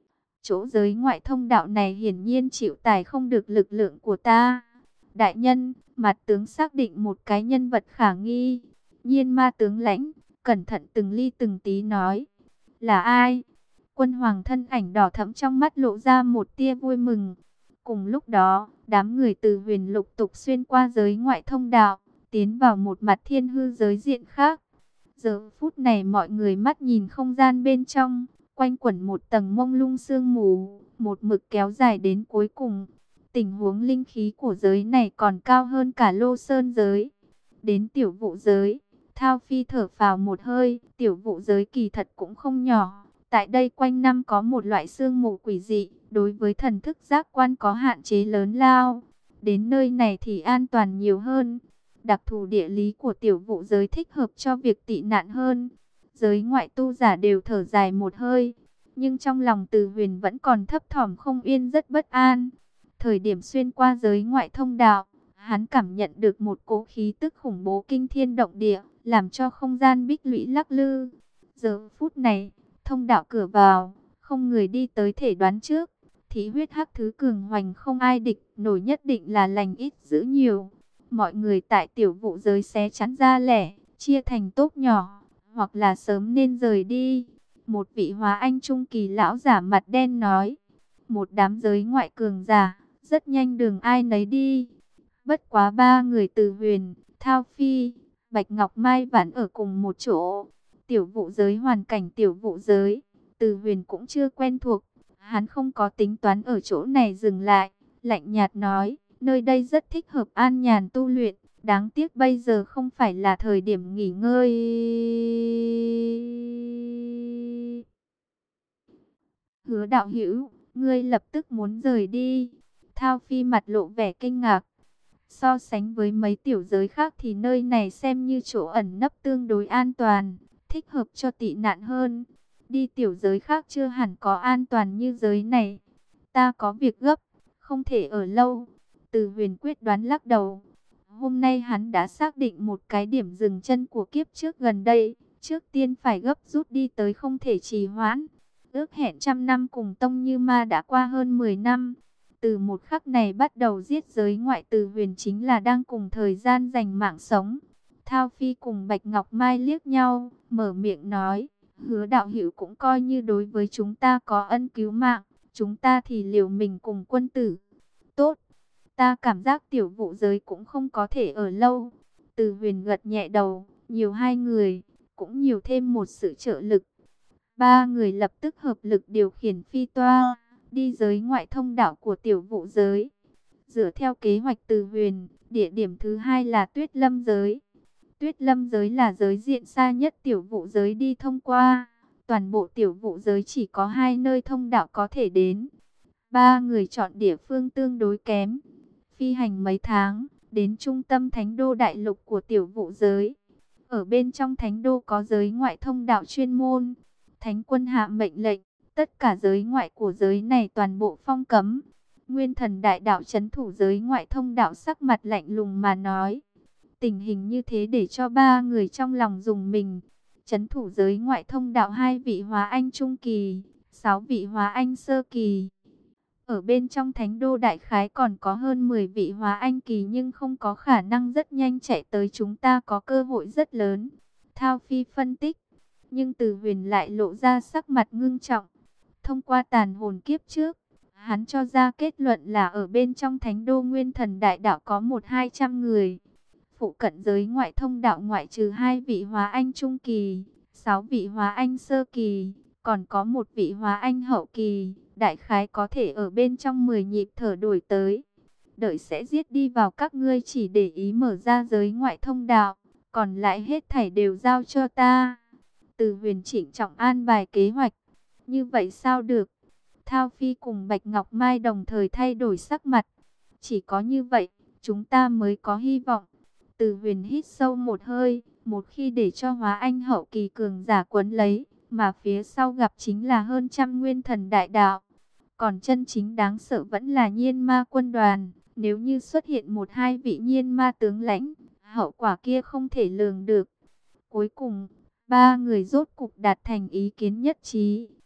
Chỗ giới ngoại thông đạo này hiển nhiên chịu tải không được lực lượng của ta. Đại nhân, mặt tướng xác định một cái nhân vật khả nghi. Nhiên ma tướng lãnh, cẩn thận từng ly từng tí nói. Là ai? Quân hoàng thân ảnh đỏ thẫm trong mắt lộ ra một tia vui mừng. Cùng lúc đó, đám người từ huyền lục tục xuyên qua giới ngoại thông đạo, tiến vào một mặt thiên hư giới diện khác. Giờ phút này mọi người mắt nhìn không gian bên trong, quanh quẩn một tầng mông lung sương mù, một mực kéo dài đến cuối cùng. Tình huống linh khí của giới này còn cao hơn cả Lô Sơn giới. Đến tiểu vụ giới, Thao Phi thở phào một hơi, tiểu vụ giới kỳ thật cũng không nhỏ. Tại đây quanh năm có một loại sương mù quỷ dị, đối với thần thức giác quan có hạn chế lớn lao. Đến nơi này thì an toàn nhiều hơn. Đặc thù địa lý của tiểu vụ giới thích hợp cho việc tị nạn hơn. Giới ngoại tu giả đều thở dài một hơi, nhưng trong lòng Từ Huyền vẫn còn thấp thỏm không yên, rất bất an. Thời điểm xuyên qua giới ngoại thông đạo, hắn cảm nhận được một cỗ khí tức khủng bố kinh thiên động địa, làm cho không gian bích lũy lắc lư. Giờ phút này, thông đạo cửa vào, không người đi tới thể đoán trước. Thí huyết hắc thứ cường hoành không ai địch, nổi nhất định là lành ít dữ nhiều. Mọi người tại tiểu vụ giới xé chắn ra lẻ, chia thành tốp nhỏ, hoặc là sớm nên rời đi. Một vị hóa anh trung kỳ lão giả mặt đen nói. Một đám giới ngoại cường giả, rất nhanh đường ai nấy đi. Bất quá ba người Từ Huyền, Thao Phi, Bạch Ngọc Mai vẫn ở cùng một chỗ. Tiểu vụ giới, hoàn cảnh tiểu vụ giới, Từ Huyền cũng chưa quen thuộc. Hắn không có tính toán ở chỗ này dừng lại, lạnh nhạt nói, nơi đây rất thích hợp an nhàn tu luyện, đáng tiếc bây giờ không phải là thời điểm nghỉ ngơi. Hứa đạo hữu, ngươi lập tức muốn rời đi. Thao Phi mặt lộ vẻ kinh ngạc. So sánh với mấy tiểu giới khác thì nơi này xem như chỗ ẩn nấp tương đối an toàn, thích hợp cho tị nạn hơn. Đi tiểu giới khác chưa hẳn có an toàn như giới này. Ta có việc gấp, không thể ở lâu. Từ Huyền quyết đoán lắc đầu. Hôm nay hắn đã xác định một cái điểm dừng chân của kiếp trước gần đây. Trước tiên phải gấp rút đi tới, không thể trì hoãn. Ước hẹn trăm năm cùng Tông Như Ma đã qua hơn mười năm. Từ một khắc này bắt đầu giết giới ngoại, Từ Huyền chính là đang cùng thời gian giành mạng sống. Thao Phi cùng Bạch Ngọc Mai liếc nhau, mở miệng nói. Hứa đạo hữu cũng coi như đối với chúng ta có ân cứu mạng. Chúng ta thì liều mình cùng quân tử. Tốt, ta cảm giác tiểu vụ giới cũng không có thể ở lâu. Từ Huyền gật nhẹ đầu, nhiều hai người, cũng nhiều thêm một sự trợ lực. Ba người lập tức hợp lực điều khiển phi toa, đi giới ngoại thông đạo của tiểu vụ giới. Dựa theo kế hoạch Từ Huyền, địa điểm thứ hai là Tuyết Lâm giới. Tuyết Lâm giới là giới diện xa nhất tiểu vụ giới đi thông qua. Toàn bộ tiểu vụ giới chỉ có hai nơi thông đạo có thể đến. Ba người chọn địa phương tương đối kém. Phi hành mấy tháng, đến trung tâm thánh đô đại lục của tiểu vụ giới. Ở bên trong thánh đô có giới ngoại thông đạo chuyên môn. Thánh quân hạ mệnh lệnh, tất cả giới ngoại của giới này toàn bộ phong cấm. Nguyên thần đại đạo trấn thủ giới ngoại thông đạo sắc mặt lạnh lùng mà nói. Tình hình như thế để cho ba người trong lòng rùng mình. Trấn thủ giới ngoại thông đạo hai vị hóa anh trung kỳ, sáu vị hóa anh sơ kỳ. Ở bên trong thánh đô đại khái còn có hơn mười vị hóa anh kỳ, nhưng không có khả năng rất nhanh chạy tới, chúng ta có cơ hội rất lớn. Thao Phi phân tích, nhưng Từ Huyền lại lộ ra sắc mặt ngưng trọng. Thông qua tàn hồn kiếp trước, hắn cho ra kết luận là ở bên trong thánh đô nguyên thần đại đạo có một hai trăm người. Phụ cận giới ngoại thông đạo ngoại trừ hai vị hóa anh trung kỳ, sáu vị hóa anh sơ kỳ, còn có một vị hóa anh hậu kỳ, đại khái có thể ở bên trong mười nhịp thở đổi tới. Đợi sẽ giết đi vào các ngươi, chỉ để ý mở ra giới ngoại thông đạo, còn lại hết thảy đều giao cho ta. Từ Huyền chỉnh trọng an bài kế hoạch. Như vậy sao được? Thao Phi cùng Bạch Ngọc Mai đồng thời thay đổi sắc mặt. Chỉ có như vậy, chúng ta mới có hy vọng. Từ Huyền hít sâu một hơi, một khi để cho hóa anh hậu kỳ cường giả quấn lấy, mà phía sau gặp chính là hơn trăm nguyên thần đại đạo. Còn chân chính đáng sợ vẫn là Nhiên Ma quân đoàn. Nếu như xuất hiện một hai vị Nhiên Ma tướng lãnh, hậu quả kia không thể lường được. Cuối cùng, ba người rốt cục đạt thành ý kiến nhất trí.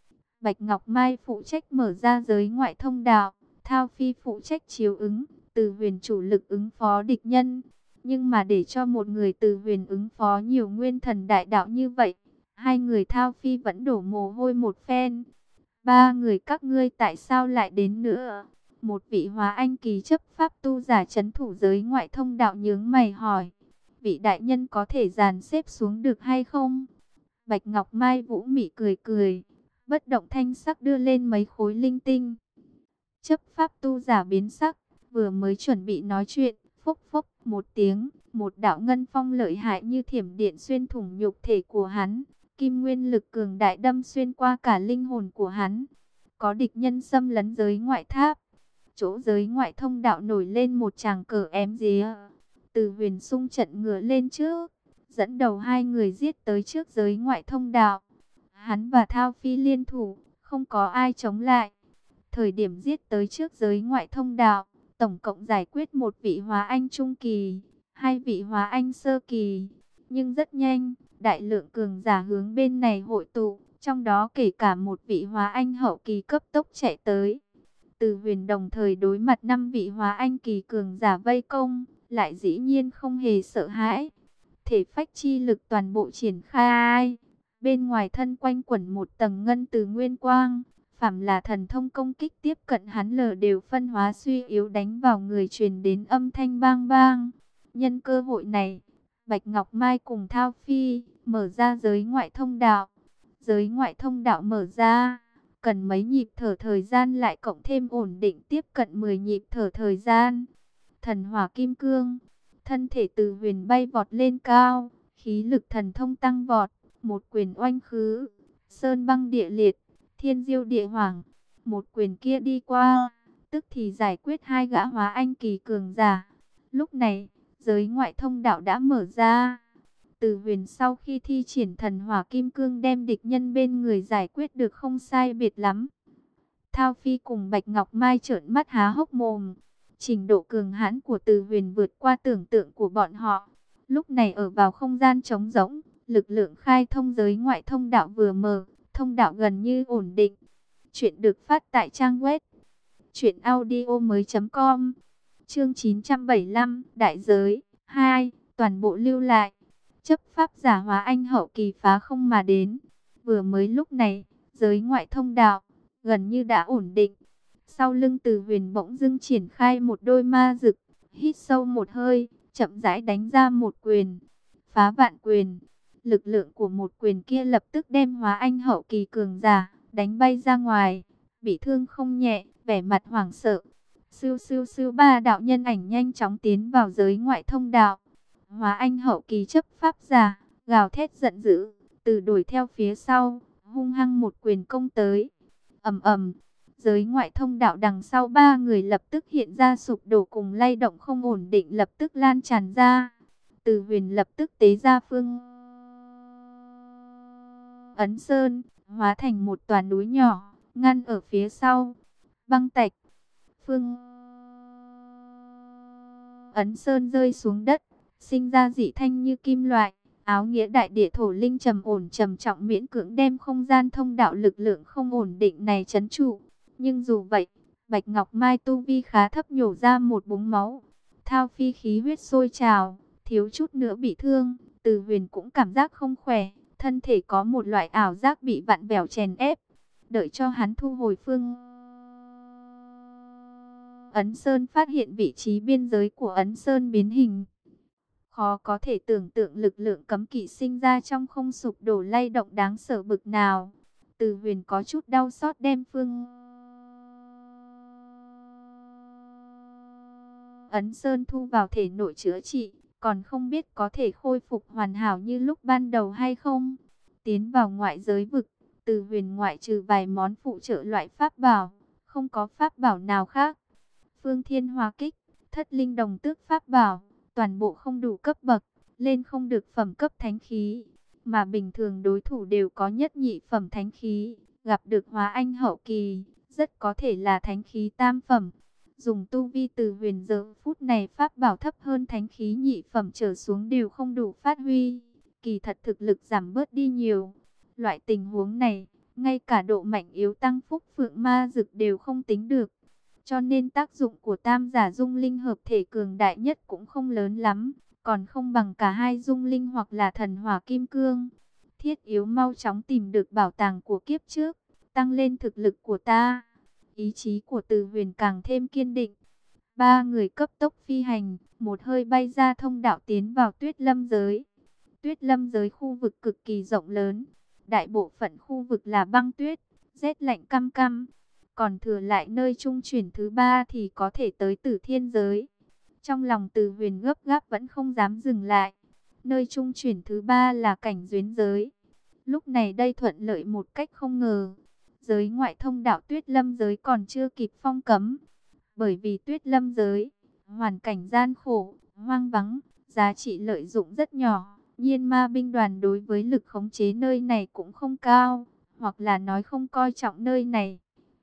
Bạch Ngọc Mai phụ trách mở ra giới ngoại thông đạo, Thao Phi phụ trách chiếu ứng, Từ Huyền chủ lực ứng phó địch nhân. Nhưng mà để cho một người Từ Huyền ứng phó nhiều nguyên thần đại đạo như vậy, hai người Thao Phi vẫn đổ mồ hôi một phen. Ba người các ngươi tại sao lại đến nữa? Một vị hóa anh kỳ chấp pháp tu giả trấn thủ giới ngoại thông đạo nhướng mày hỏi. Vị đại nhân có thể dàn xếp xuống được hay không? Bạch Ngọc Mai Vũ mị cười cười, bất động thanh sắc đưa lên mấy khối linh tinh. Chấp pháp tu giả biến sắc, vừa mới chuẩn bị nói chuyện, phốc phốc một tiếng, một đạo ngân phong lợi hại như thiểm điện xuyên thủng nhục thể của hắn. Kim nguyên lực cường đại đâm xuyên qua cả linh hồn của hắn. Có địch nhân xâm lấn giới ngoại tháp. Chỗ giới ngoại thông đạo nổi lên một tràng cờ ém día. Từ Huyền xung trận ngựa lên trước, dẫn đầu hai người giết tới trước giới ngoại thông đạo. Hắn và Thao Phi liên thủ, không có ai chống lại. Thời điểm giết tới trước giới ngoại thông đạo, tổng cộng giải quyết một vị hóa anh trung kỳ, hai vị hóa anh sơ kỳ. Nhưng rất nhanh, đại lượng cường giả hướng bên này hội tụ, trong đó kể cả một vị hóa anh hậu kỳ cấp tốc chạy tới. Từ Huyền đồng thời đối mặt năm vị hóa anh kỳ cường giả vây công, lại dĩ nhiên không hề sợ hãi. Thể phách chi lực toàn bộ triển khai, bên ngoài thân quanh quẩn một tầng ngân từ nguyên quang, phàm là thần thông công kích tiếp cận hắn lờ đều phân hóa suy yếu đánh vào người, truyền đến âm thanh bang bang. Nhân cơ hội này, Bạch Ngọc Mai cùng Thao Phi mở ra giới ngoại thông đạo. Giới ngoại thông đạo mở ra, cần mấy nhịp thở thời gian lại cộng thêm ổn định tiếp cận mười nhịp thở thời gian. Thần hỏa kim cương, thân thể Từ Huyền bay vọt lên cao, khí lực thần thông tăng vọt, một quyền oanh khứ, sơn băng địa liệt, thiên diêu địa hoàng. Một quyền kia đi qua, tức thì giải quyết hai gã hóa anh kỳ cường giả. Lúc này, giới ngoại thông đạo đã mở ra. Từ Huyền sau khi thi triển thần hỏa kim cương đem địch nhân bên người giải quyết được không sai biệt lắm. Thao Phi cùng Bạch Ngọc Mai trợn mắt há hốc mồm. Trình độ cường hãn của Từ Huyền vượt qua tưởng tượng của bọn họ. Lúc này ở vào không gian trống rỗng, lực lượng khai thông giới ngoại thông đạo vừa mở, thông đạo gần như ổn định. Chuyện được phát tại trang web truyện audio mới chấm com. Chương chín trăm bảy mươi lăm, Đại giới hai, toàn bộ lưu lại. Chấp pháp giả hóa anh hậu kỳ phá không mà đến. Vừa mới lúc này, giới ngoại thông đạo gần như đã ổn định. Sau lưng Từ Huyền bỗng dưng triển khai một đôi ma dực, hít sâu một hơi, chậm rãi đánh ra một quyền, phá vạn quyền. Lực lượng của một quyền kia lập tức đem hóa anh hậu kỳ cường giả đánh bay ra ngoài, bị thương không nhẹ, vẻ mặt hoảng sợ. Siêu siêu siêu, ba đạo nhân ảnh nhanh chóng tiến vào giới ngoại thông đạo. Hóa anh hậu kỳ chấp pháp giả gào thét giận dữ, từ đuổi theo phía sau, hung hăng một quyền công tới. Ầm ầm, giới ngoại thông đạo đằng sau ba người lập tức hiện ra sụp đổ cùng lay động không ổn định lập tức lan tràn ra. Từ Huyền lập tức tế ra phương Ấn Sơn, hóa thành một tòa núi nhỏ, ngăn ở phía sau. Băng tạch, phương Ấn Sơn rơi xuống đất, sinh ra dị thanh như kim loại. Áo nghĩa đại địa thổ linh trầm ổn trầm trọng miễn cưỡng đem không gian thông đạo lực lượng không ổn định này trấn trụ. Nhưng dù vậy, Bạch Ngọc Mai tu vi khá thấp nhổ ra một búng máu. Thao Phi khí huyết sôi trào, thiếu chút nữa bị thương. Từ Huyền cũng cảm giác không khỏe, thân thể có một loại ảo giác bị vặn vẹo chèn ép. Đợi cho hắn thu hồi phương Ấn Sơn, phát hiện vị trí biên giới của Ấn Sơn biến hình. Khó có thể tưởng tượng lực lượng cấm kỵ sinh ra trong không sụp đổ lay động đáng sợ bực nào. Từ Huyền có chút đau xót đem phương Ấn Sơn thu vào thể nội chữa trị, còn không biết có thể khôi phục hoàn hảo như lúc ban đầu hay không. Tiến vào ngoại giới vực, Từ Huyền ngoại trừ vài món phụ trợ loại pháp bảo, không có pháp bảo nào khác. Phương Thiên Hóa Kích, Thất Linh Đồng Tước pháp bảo, toàn bộ không đủ cấp bậc, lên không được phẩm cấp thánh khí, mà bình thường đối thủ đều có nhất nhị phẩm thánh khí, gặp được hóa anh hậu kỳ, rất có thể là thánh khí tam phẩm. Dùng tu vi Từ Huyền giờ phút này pháp bảo thấp hơn thánh khí nhị phẩm trở xuống đều không đủ phát huy, kỳ thật thực lực giảm bớt đi nhiều. Loại tình huống này, ngay cả độ mạnh yếu tăng phúc phượng ma dực đều không tính được. Cho nên tác dụng của tam giả dung linh hợp thể cường đại nhất cũng không lớn lắm, còn không bằng cả hai dung linh hoặc là thần hỏa kim cương. Thiết yếu mau chóng tìm được bảo tàng của kiếp trước, tăng lên thực lực của ta. Ý chí của Từ Huyền càng thêm kiên định. Ba người cấp tốc phi hành, một hơi bay ra thông đạo tiến vào Tuyết Lâm giới. Tuyết Lâm giới khu vực cực kỳ rộng lớn, đại bộ phận khu vực là băng tuyết, rét lạnh căm căm. Còn thừa lại nơi trung chuyển thứ ba thì có thể tới Tử Thiên giới. Trong lòng Từ Huyền gấp gáp vẫn không dám dừng lại. Nơi trung chuyển thứ ba là cảnh duyến giới. Lúc này đây thuận lợi một cách không ngờ. Giới ngoại thông đạo Tuyết Lâm giới còn chưa kịp phong cấm. Bởi vì Tuyết Lâm giới, hoàn cảnh gian khổ, hoang vắng, giá trị lợi dụng rất nhỏ. Nhiên ma binh đoàn đối với lực khống chế nơi này cũng không cao, hoặc là nói không coi trọng nơi này.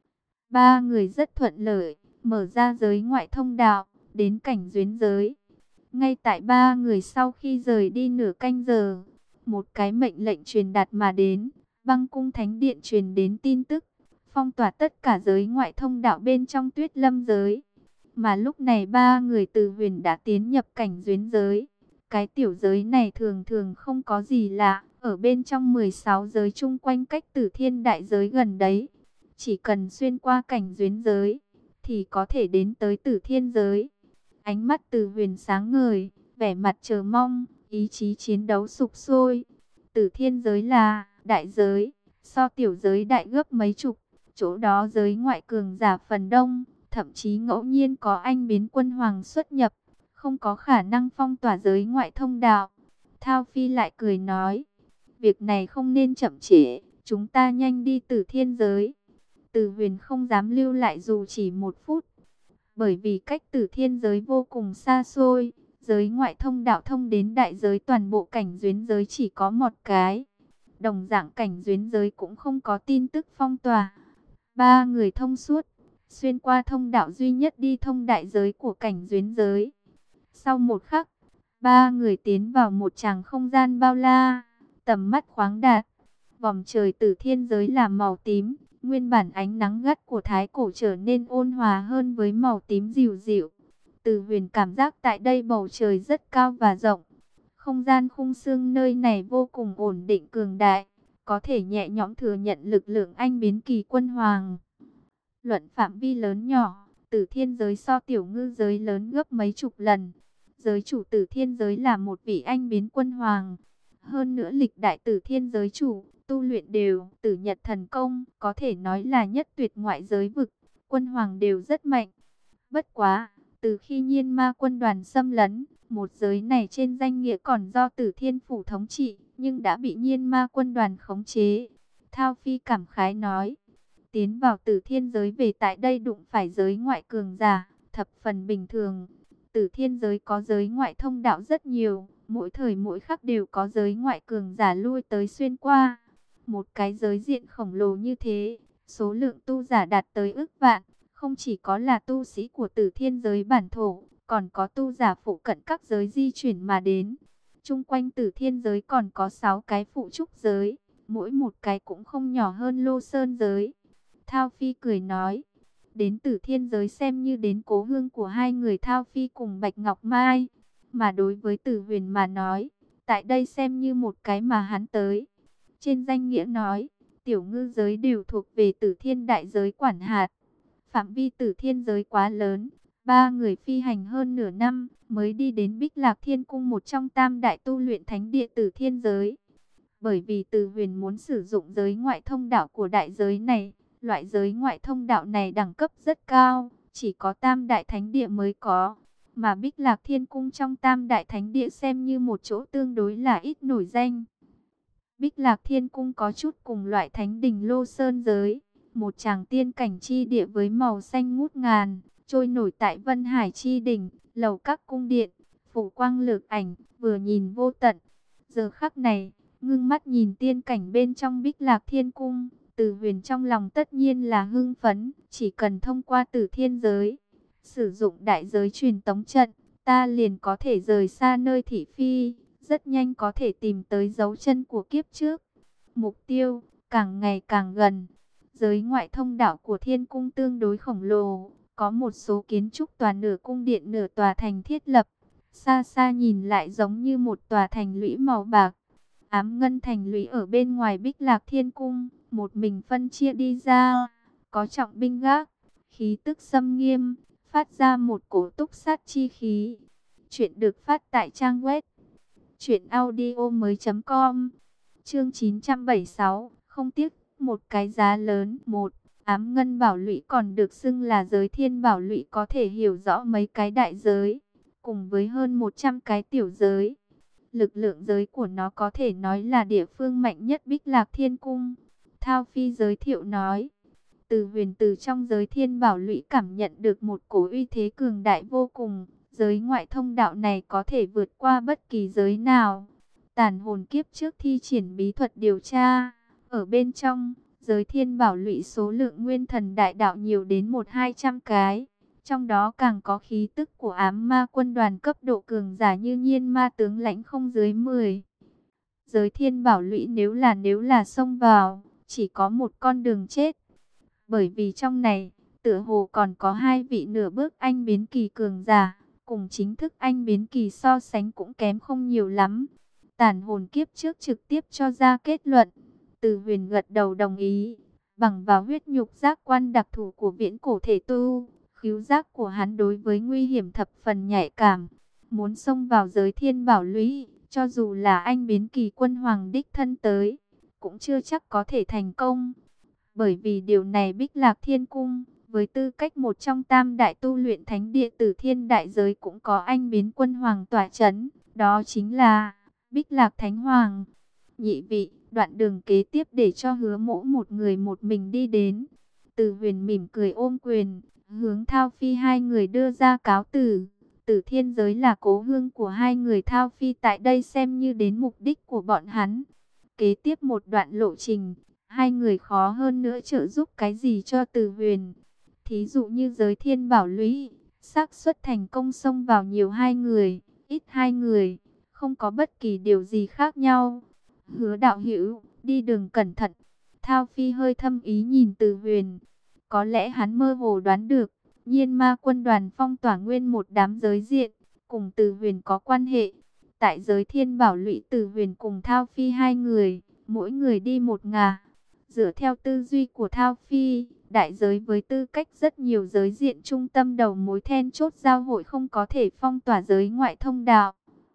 Ba người rất thuận lợi, mở ra giới ngoại thông đạo, đến cảnh duyến giới. Ngay tại ba người sau khi rời đi nửa canh giờ, một cái mệnh lệnh truyền đạt mà đến, băng cung thánh điện truyền đến tin tức, phong tỏa tất cả giới ngoại thông đạo bên trong Tuyết Lâm giới. Mà lúc này ba người Từ Huyền đã tiến nhập cảnh duyến giới. Cái tiểu giới này thường thường không có gì lạ, ở bên trong mười sáu giới chung quanh cách Tử Thiên đại giới gần đấy. Chỉ cần xuyên qua cảnh duyến giới, thì có thể đến tới Tử Thiên giới. Ánh mắt Từ Huyền sáng ngời, vẻ mặt chờ mong, ý chí chiến đấu sục sôi. Tử Thiên giới là đại giới, so tiểu giới đại gấp mấy chục, chỗ đó giới ngoại cường giả phần đông, thậm chí ngẫu nhiên có anh biến quân hoàng xuất nhập, không có khả năng phong tỏa giới ngoại thông đạo. Thao Phi lại cười nói, việc này không nên chậm trễ, chúng ta nhanh đi Tử Thiên giới. Từ Huyền không dám lưu lại dù chỉ một phút, bởi vì cách Tử Thiên giới vô cùng xa xôi, giới ngoại thông đạo thông đến đại giới toàn bộ cảnh duyến giới chỉ có một cái. Đồng dạng cảnh duyến giới cũng không có tin tức phong tỏa. Ba người thông suốt, xuyên qua thông đạo duy nhất đi thông đại giới của cảnh duyến giới. Sau một khắc, ba người tiến vào một tràng không gian bao la, tầm mắt khoáng đạt. Vòng trời Tử Thiên giới là màu tím, nguyên bản ánh nắng gắt của thái cổ trở nên ôn hòa hơn với màu tím dịu dịu. Từ Huyền cảm giác tại đây bầu trời rất cao và rộng. Không gian khung xương nơi này vô cùng ổn định cường đại, có thể nhẹ nhõm thừa nhận lực lượng anh biến kỳ quân hoàng. Luận phạm vi lớn nhỏ, Tử Thiên giới so tiểu ngư giới lớn gấp mấy chục lần. Giới chủ Tử Thiên giới là một vị anh biến quân hoàng. Hơn nữa lịch đại Tử Thiên giới chủ, tu luyện đều Tử Nhật thần công, có thể nói là nhất tuyệt ngoại giới vực. Quân hoàng đều rất mạnh. Bất quá, từ khi Nhiên Ma quân đoàn xâm lấn, một giới này trên danh nghĩa còn do Tử Thiên phủ thống trị, nhưng đã bị Nhiên Ma quân đoàn khống chế. Thao Phi cảm khái nói, tiến vào Tử Thiên giới về tại đây đụng phải giới ngoại cường giả, thập phần bình thường. Tử Thiên giới có giới ngoại thông đạo rất nhiều, mỗi thời mỗi khắc đều có giới ngoại cường giả lui tới xuyên qua. Một cái giới diện khổng lồ như thế, số lượng tu giả đạt tới ức vạn, không chỉ có là tu sĩ của Tử Thiên giới bản thổ, còn có tu giả phụ cận các giới di chuyển mà đến. Chung quanh Tử Thiên giới còn có sáu cái phụ trúc giới, mỗi một cái cũng không nhỏ hơn Lô Sơn giới. Thao Phi cười nói, đến Tử Thiên giới xem như đến cố hương của hai người Thao Phi cùng Bạch Ngọc Mai. Mà đối với Tử Huyền mà nói, tại đây xem như một cái mà hắn tới. Trên danh nghĩa nói, tiểu ngư giới đều thuộc về Tử Thiên đại giới quản hạt. Phạm vi Tử Thiên giới quá lớn, ba người phi hành hơn nửa năm mới đi đến Bích Lạc Thiên Cung, một trong tam đại tu luyện thánh địa Tử Thiên giới. Bởi vì Từ Huyền muốn sử dụng giới ngoại thông đạo của đại giới này, loại giới ngoại thông đạo này đẳng cấp rất cao, chỉ có tam đại thánh địa mới có. Mà Bích Lạc Thiên Cung trong tam đại thánh địa xem như một chỗ tương đối là ít nổi danh. Bích Lạc Thiên Cung có chút cùng loại thánh đình Lô Sơn giới, một tràng tiên cảnh chi địa với màu xanh ngút ngàn, trôi nổi tại Vân Hải chi đỉnh, lầu các cung điện, phủ quang lược ảnh, vừa nhìn vô tận. Giờ khắc này, ngưng mắt nhìn tiên cảnh bên trong Bích Lạc Thiên Cung, Từ Huyền trong lòng tất nhiên là hưng phấn, chỉ cần thông qua Tử Thiên giới, sử dụng đại giới truyền tống trận, ta liền có thể rời xa nơi thị phi, rất nhanh có thể tìm tới dấu chân của kiếp trước. Mục tiêu, càng ngày càng gần. Giới ngoại thông đạo của thiên cung tương đối khổng lồ, có một số kiến trúc tòa nửa cung điện nửa tòa thành thiết lập. Xa xa nhìn lại giống như một tòa thành lũy màu bạc. Ám ngân thành lũy ở bên ngoài Bích Lạc Thiên Cung, một mình phân chia đi ra, có trọng binh gác, khí tức xâm nghiêm, phát ra một cổ túc sát chi khí. Chuyện được phát tại trang web truyện audio mới chấm com. Chương chín trăm bảy mươi sáu, không tiếc một cái giá lớn. Một, Ám ngân bảo lũy còn được xưng là giới thiên bảo lũy, có thể hiểu rõ mấy cái đại giới, cùng với hơn một trăm cái tiểu giới. Lực lượng giới của nó có thể nói là địa phương mạnh nhất Bích Lạc Thiên Cung. Thao Phi giới thiệu nói, Từ Huyền từ trong giới thiên bảo lũy cảm nhận được một cổ uy thế cường đại vô cùng. Giới ngoại thông đạo này có thể vượt qua bất kỳ giới nào. Tàn hồn kiếp trước thi triển bí thuật điều tra, ở bên trong giới thiên bảo lũy số lượng nguyên thần đại đạo nhiều đến một hai trăm cái. Trong đó càng có khí tức của ám ma quân đoàn cấp độ cường giả như nhiên ma tướng lãnh không dưới mười. Giới thiên bảo lũy nếu là nếu là xông vào, chỉ có một con đường chết. Bởi vì trong này, tựa hồ còn có hai vị nửa bước anh biến kỳ cường giả, cùng chính thức anh biến kỳ so sánh cũng kém không nhiều lắm. Tàn hồn kiếp trước trực tiếp cho ra kết luận. Từ Huyền gật đầu đồng ý, bằng vào huyết nhục giác quan đặc thù của viễn cổ thể tu. Khứu giác của hắn đối với nguy hiểm thập phần nhạy cảm. Muốn xông vào giới thiên bảo lũy, cho dù là anh biến kỳ quân hoàng đích thân tới, cũng chưa chắc có thể thành công. Bởi vì điều này Bích Lạc Thiên Cung, với tư cách một trong tam đại tu luyện thánh địa Tử Thiên đại giới cũng có anh biến quân hoàng tỏa chấn. Đó chính là Bích Lạc Thánh Hoàng. Nhị vị, đoạn đường kế tiếp để cho Hứa Mỗ một người một mình đi đến. Từ Huyền mỉm cười ôm quyền, hướng Thao Phi hai người đưa ra cáo từ. Tử Thiên giới là cố hương của hai người Thao Phi tại đây xem như đến mục đích của bọn hắn. Kế tiếp một đoạn lộ trình, hai người khó hơn nữa trợ giúp cái gì cho Từ Huyền. Thí dụ như giới thiên bảo lũy, xác suất thành công xông vào nhiều hai người, ít hai người, không có bất kỳ điều gì khác nhau. Hứa đạo hữu, đi đường cẩn thận. Thao Phi hơi thâm ý nhìn Từ Huyền. Có lẽ hắn mơ hồ đoán được, nhiên ma quân đoàn phong tỏa nguyên một đám giới diện, cùng Từ Huyền có quan hệ. Tại giới thiên bảo lũy, Từ Huyền cùng Thao Phi hai người, mỗi người đi một ngả. Dựa theo tư duy của Thao Phi, đại giới với tư cách rất nhiều giới diện trung tâm đầu mối then chốt giao hội không có thể phong tỏa giới ngoại thông đạo.